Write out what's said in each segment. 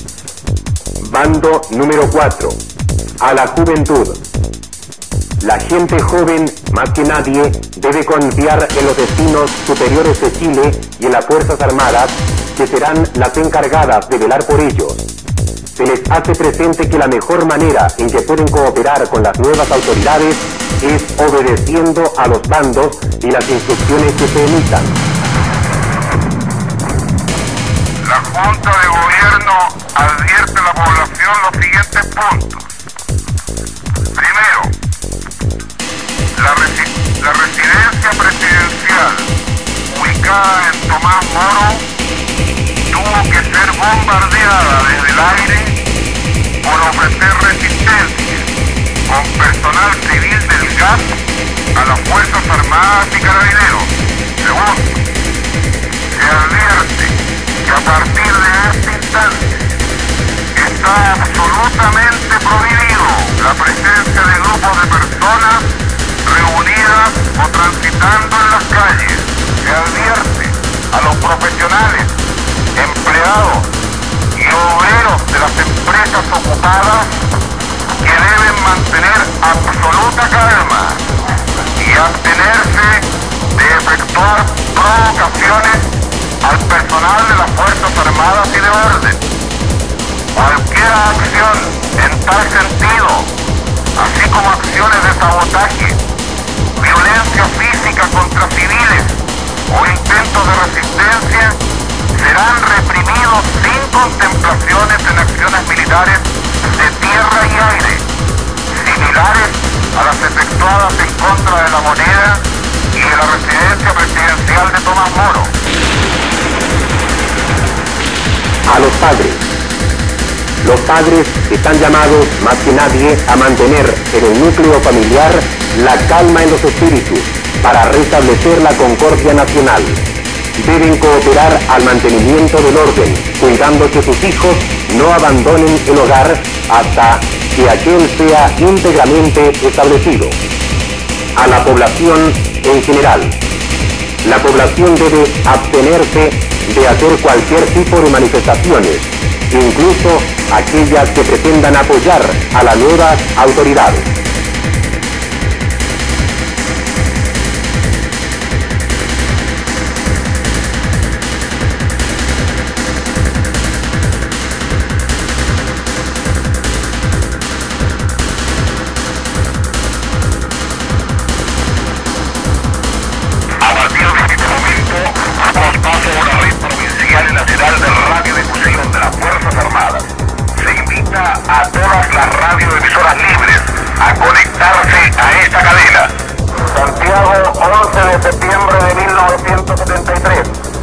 Bando número 4. A la juventud. La gente joven, más que nadie, debe confiar en los destinos superiores de Chile y en las Fuerzas Armadas, que serán las encargadas de velar por ellos. Se les hace presente que la mejor manera en que pueden cooperar con las nuevas autoridades es obedeciendo a los bandos y las instrucciones que se emitan. La Junta de Gobierno advierte a la población los siguientes puntos. Primero, la residencia presidencial ubicada en Tomás Moro tuvo que ser bombardeada desde el aire por ofrecer resistencia con personal civil del GAP a las Fuerzas Armadas y Carabineros. Segundo, se advierte que a partir de este instante está absolutamente prohibido la presencia de grupos de personas reunidas o transitando en las calles. Se advierte a los profesionales, empleados y obreros de las empresas ocupadas que deben mantener absoluta calma y abstenerse de efectuar provocaciones al personal de las Fuerzas Armadas y de orden. Cualquier acción en tal sentido, así como acciones de sabotaje, violencia física contra civiles o intentos de resistencia, serán reprimidos sin contemplaciones en acciones militares de tierra y aire, similares a las efectuadas en contra de la moneda y de la residencia presidencial de Tomás Moro. A los padres. Los padres están llamados, más que nadie, a mantener en el núcleo familiar la calma en los espíritus para restablecer la concordia nacional. Deben cooperar al mantenimiento del orden, cuidando que sus hijos no abandonen el hogar hasta que aquel sea íntegramente establecido. A la población en general. La población debe abstenerse de hacer cualquier tipo de manifestaciones, incluso aquellas que pretendan apoyar a las nuevas autoridades. A todas las radioemisoras libres a conectarse a esta cadena. Santiago, 11 de septiembre de 1973.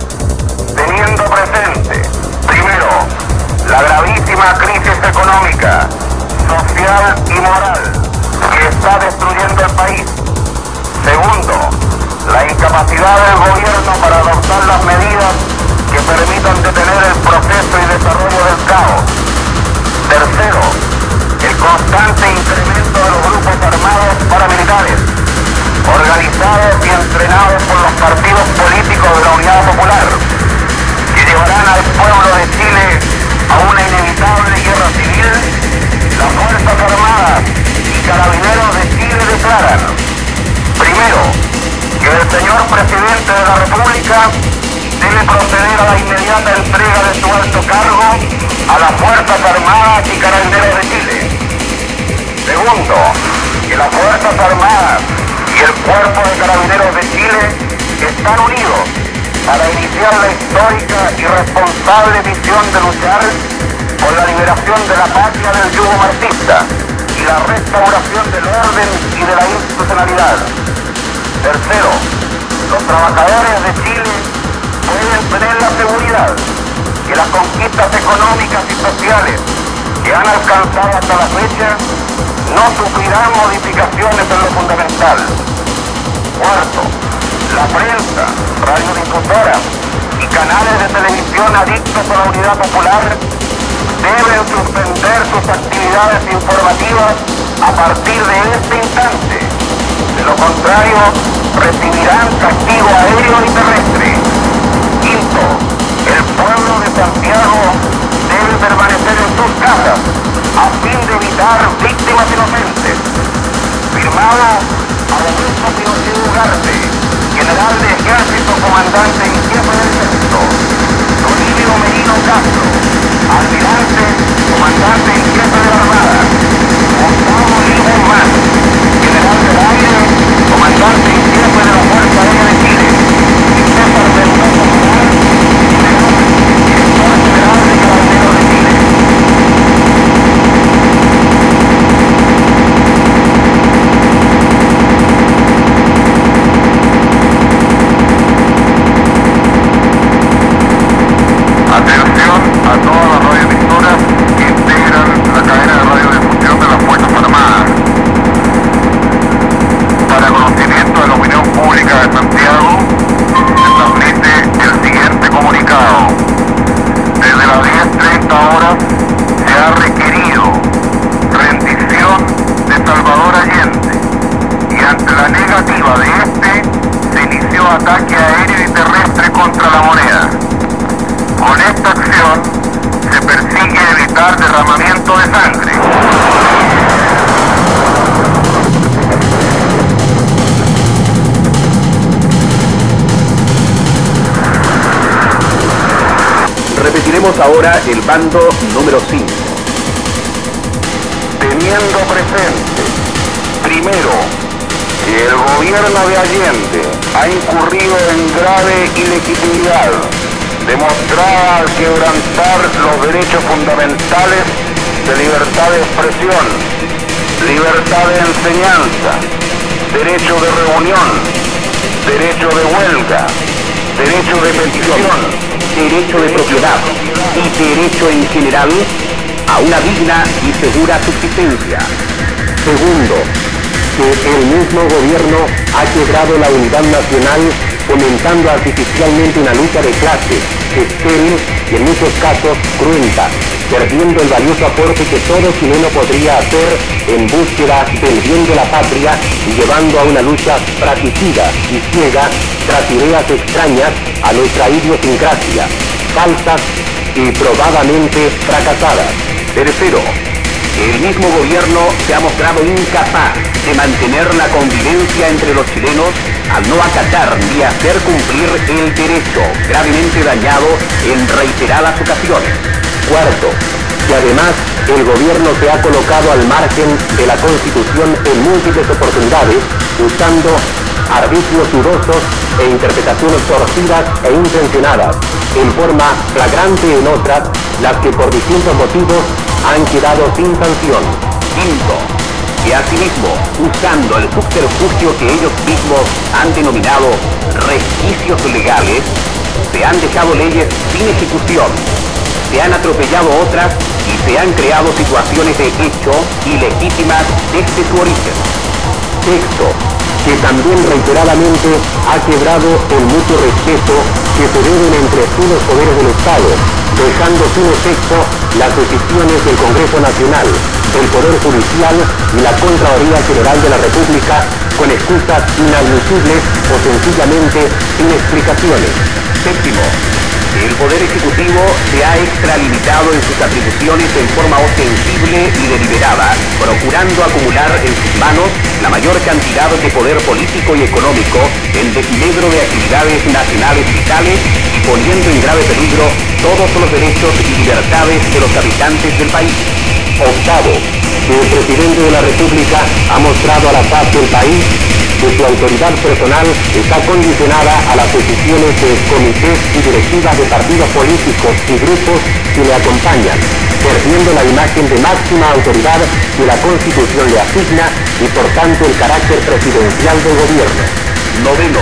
Teniendo presente, primero, la gravísima crisis económica, social y moral que está destruyendo el país. Segundo, la incapacidad del gobierno para adoptar las medidas que permitan detener el proceso y desarrollo del caos. Tercero, el constante incremento de los grupos armados paramilitares, organizados y entrenados por los partidos políticos de la Unidad Popular, que llevarán al pueblo de Chile a una inevitable guerra civil. Las Fuerzas Armadas y Carabineros de Chile declaran, primero, que el señor Presidente de la República debe proceder a la inmediata entrega de su alto cargo a las Fuerzas Armadas y Carabineros de Chile. Segundo, que las Fuerzas Armadas y el Cuerpo de Carabineros de Chile están unidos para iniciar la histórica y responsable misión de luchar por la liberación de la patria del yugo marxista y la restauración del orden y de la institucionalidad. Tercero, los trabajadores de Chile pueden tener la seguridad que las conquistas económicas y sociales que han alcanzado hasta la fecha no sufrirán modificaciones en lo fundamental. Cuarto, la prensa, radiodifusoras y canales de televisión adictos a la Unidad Popular deben suspender sus actividades informativas a partir de este instante. De lo contrario, recibirán castigo aéreo y terrestre. Quinto, el pueblo de Santiago debe permanecer derramamiento de sangre. Repetiremos ahora el bando número 5. Teniendo presente, primero, que el gobierno de Allende ha incurrido en grave ilegitimidad, demostrada al quebrantar los derechos fundamentales de libertad de expresión, libertad de enseñanza, derecho de reunión, derecho de huelga, derecho de petición, derecho de propiedad y derecho en general a una digna y segura subsistencia. Segundo, que el mismo gobierno ha quebrado la unidad nacional, fomentando artificialmente una lucha de clases, estéril y en muchos casos cruenta, perdiendo el valioso aporte que todo chileno podría hacer en búsqueda del bien de la patria y llevando a una lucha fratricida y ciega tras ideas extrañas a nuestra idiosincrasia, falsas y probadamente fracasadas. Tercero, el mismo gobierno se ha mostrado incapaz de mantener la convivencia entre los chilenos al no acatar ni hacer cumplir el derecho, gravemente dañado en reiteradas ocasiones. Cuarto, que además el gobierno se ha colocado al margen de la Constitución en múltiples oportunidades, usando arbitrios dudosos e interpretaciones torcidas e intencionadas, en forma flagrante en otras, las que por distintos motivos han quedado sin sanción. Quinto, que asimismo, usando el subterfugio que ellos mismos han denominado resquicios legales, se han dejado leyes sin ejecución, se han atropellado otras y se han creado situaciones de hecho ilegítimas desde su origen. Sexto, que también reiteradamente ha quebrado el mutuo respeto que se deben entre sí los poderes del Estado, dejando sin efecto las decisiones del Congreso Nacional, del Poder Judicial y la Contraloría General de la República con excusas inadmisibles o sencillamente sin explicaciones. Séptimo, el Poder Ejecutivo se ha extralimitado en sus atribuciones en forma ostensible y deliberada, procurando acumular en sus manos la mayor cantidad de poder político y económico en desmedro de actividades nacionales vitales y poniendo en grave peligro todos los derechos y libertades de los habitantes del país. Octavo, que el presidente de la República ha mostrado a la paz del país que su autoridad personal está condicionada a las decisiones de comités y directivas de partidos políticos y grupos que le acompañan, perdiendo la imagen de máxima autoridad que la Constitución le asigna y por tanto el carácter presidencial del gobierno. Noveno,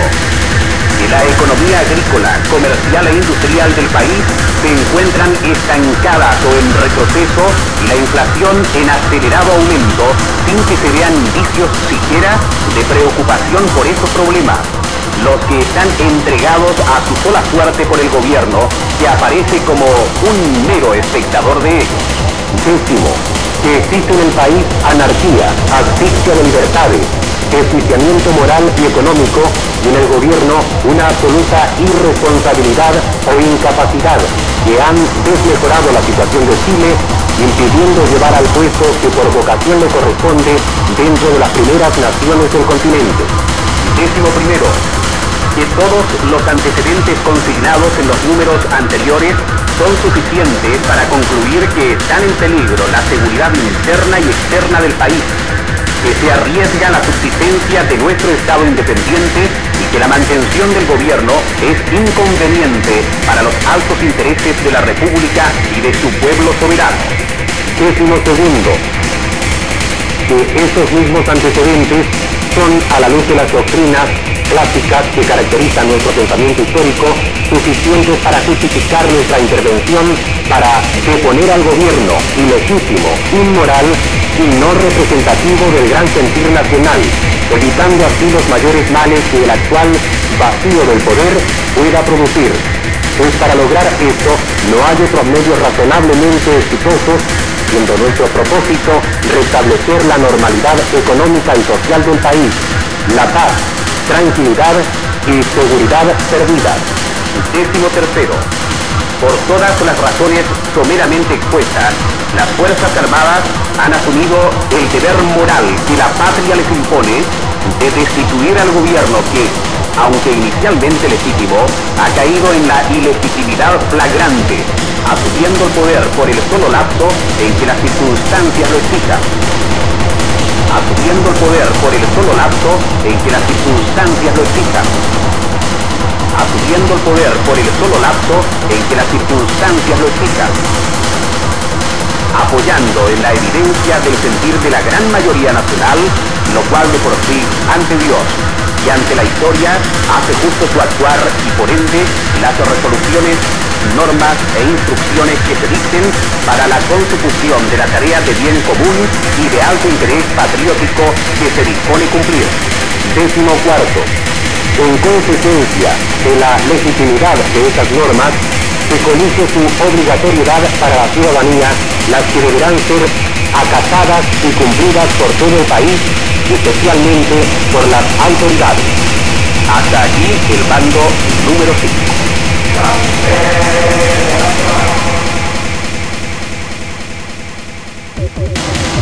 que la economía agrícola, comercial e industrial del país se encuentran estancadas o en retroceso y la inflación en acelerado aumento sin que se vean indicios siquiera de preocupación por esos problemas. Los que están entregados a su sola suerte por el gobierno, que aparece como un mero espectador de ellos. Décimo, que existe en el país anarquía, asfixia de libertades, desquiciamiento moral y económico y en el gobierno una absoluta irresponsabilidad o incapacidad que han desmejorado la situación de Chile, impidiendo llevar al puesto que por vocación le corresponde dentro de las primeras naciones del continente. Décimo primero, que todos los antecedentes consignados en los números anteriores son suficientes para concluir que están en peligro la seguridad interna y externa del país, que se arriesga la subsistencia de nuestro Estado independiente y que la mantención del gobierno es inconveniente para los altos intereses de la República y de su pueblo soberano. Décimo segundo, que estos mismos antecedentes son, a la luz de las doctrinas clásicas que caracterizan nuestro pensamiento histórico, suficientes para justificar nuestra intervención para deponer al gobierno ilegítimo, inmoral y no representativo del gran sentir nacional, evitando así los mayores males que el actual vacío del poder pueda producir. Pues para lograr esto no hay otros medios razonablemente exitosos, siendo nuestro propósito restablecer la normalidad económica y social del país, la paz, tranquilidad y seguridad perdidas. Décimo tercero, Por todas las razones someramente expuestas, las Fuerzas Armadas han asumido el deber moral que la patria les impone de destituir al gobierno que, aunque inicialmente legítimo, ha caído en la ilegitimidad flagrante, asumiendo el poder por el solo lapso en que las circunstancias lo exijan. Asumiendo el poder por el solo lapso en que las circunstancias lo exijan. Asumiendo el poder por el solo lapso en que las circunstancias lo exijan. Apoyando en la evidencia del sentir de la gran mayoría nacional, lo cual de por sí, ante Dios y ante la historia, hace justo su actuar y por ende las resoluciones, normas e instrucciones que se dicten para la consecución de la tarea de bien común y de alto interés patriótico que se dispone cumplir. 14. En consecuencia de la legitimidad de estas normas, se conoce su obligatoriedad para la ciudadanía, las que deberán ser acatadas y cumplidas por todo el país, y especialmente por las autoridades. Hasta aquí el bando número 5.